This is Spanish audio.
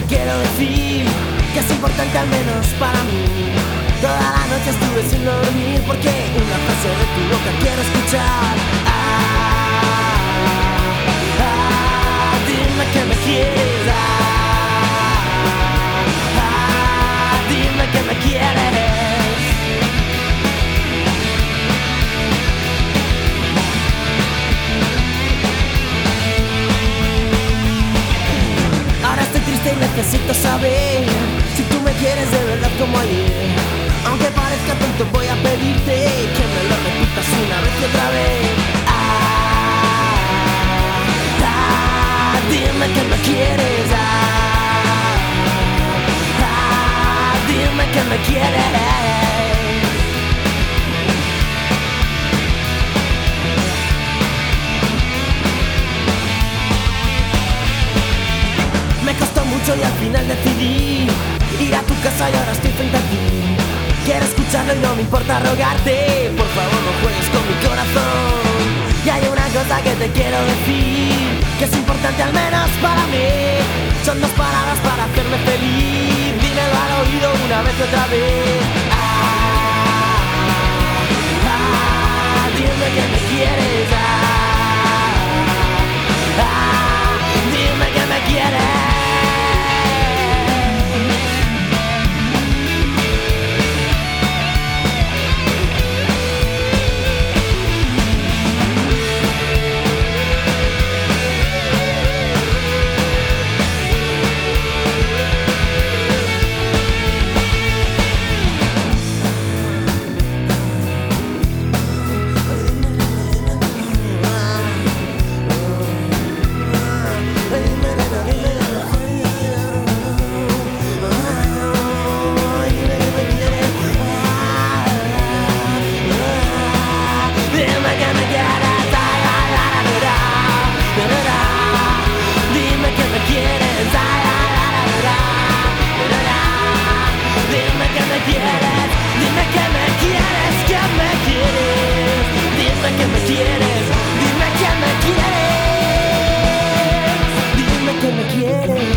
quiero decir que es importante al menos para mí. Toda la noche estuve sin dormir porque una frase de tu boca quiero escuchar. Dime que me quieres. Dime que me quieres. Ahora estoy triste y necesito saber si tú me quieres de verdad como ayer. Aunque parezca tonto voy a pedirte que me lo repitas una vez y otra vez. Dime que me quieres. Dime que me quieres. Me costó mucho y al final decidí ir a tu casa y ahora estoy frente a ti. Quiero escucharlo y no me importa rogarte. Por favor no juegues con mi corazón. Y hay una cosa que te quiero decir, que es importante al menos para mí. Son dos palabras para hacerme feliz. Dímelo al oído una vez y otra vez. Dime que me quieres. Dime que me quieres. Que me quieres, dime que me quieres, dime que me quieres.